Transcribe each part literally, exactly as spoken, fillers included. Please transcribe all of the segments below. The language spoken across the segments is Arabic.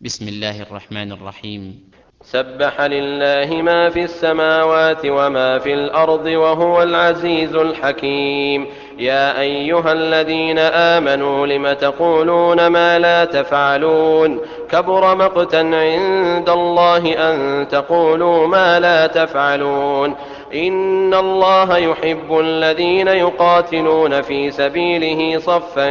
بسم الله الرحمن الرحيم. سبح لله ما في السماوات وما في الأرض وهو العزيز الحكيم. يا أيها الذين آمنوا لم تقولون ما لا تفعلون؟ كبر مقتا عند الله أن تقولوا ما لا تفعلون. إن الله يحب الذين يقاتلون في سبيله صفا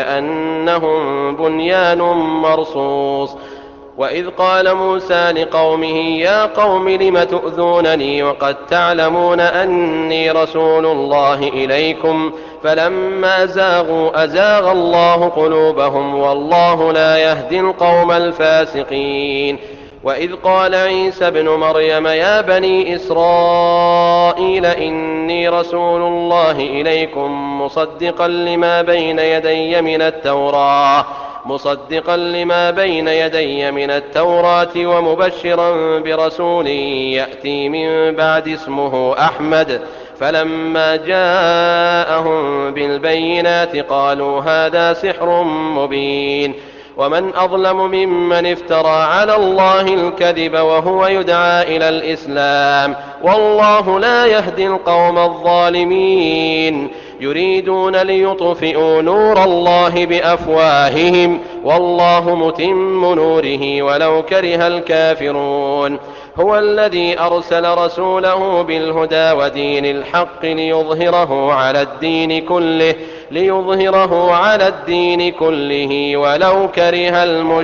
كأنهم بنيان مرصوص. وإذ قال موسى لقومه يا قوم لم تؤذونني وقد تعلمون أني رسول الله إليكم فلما زاغوا أزاغ الله قلوبهم والله لا يهدي القوم الفاسقين. وإذ قال عيسى ابن مريم يا بني إسرائيل إني رسول الله إليكم مصدقا لما بين يدي من التوراة مصدقا لما بين يدي من التوراة ومبشرا برسول يأتي من بعد اسمه أحمد. فلما جاءهم بالبينات قالوا هذا سحر مبين. ومن أظلم ممن افترى على الله الكذب وهو يدعى إلى الإسلام والله لا يهدي القوم الظالمين. يريدون ليطفئوا نور الله بأفواههم والله متم نوره ولو كره الكافرون. هو الذي أرسل رسوله بالهدى ودين الحق ليظهره على الدين كله ليظهره على الدين كله ولو كره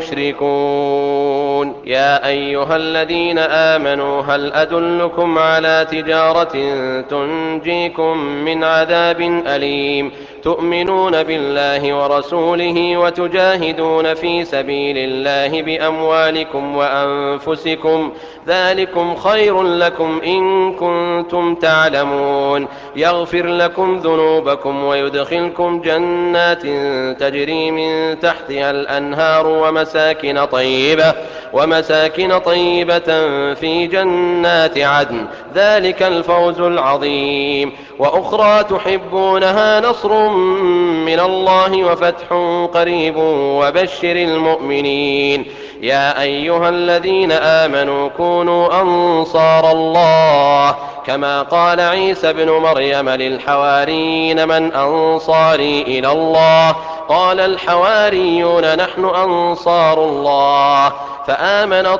المشركون. يا أيها الذين آمنوا هل أدلكم على تجارة تنجيكم من عذاب أليم تؤمنون بالله ورسوله وتجاهدون في سبيل الله بأموالكم وأنفسكم ذلكم خير لكم إن كنتم تعلمون. يغفر لكم ذنوبكم ويدخلكم جنات تجري من تحتها الأنهار ومساكن طيبة ومساكن طيبة في جنات عدن ذلك الفوز العظيم. وأخرى تحبونها نصر من الله وفتح قريب وبشر المؤمنين. يا أيها الذين آمنوا كونوا أنصار الله كما قال عيسى بن مريم للحواريين من أنصاري إلى الله قال الحواريون نحن أنصار الله. فآمنت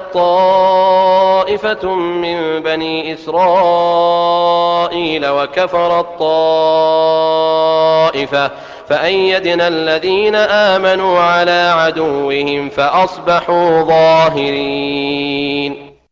طائفة من بني إسرائيل وكفرت طائفة فأيدنا الذين آمنوا على عدوهم فأصبحوا ظاهرين.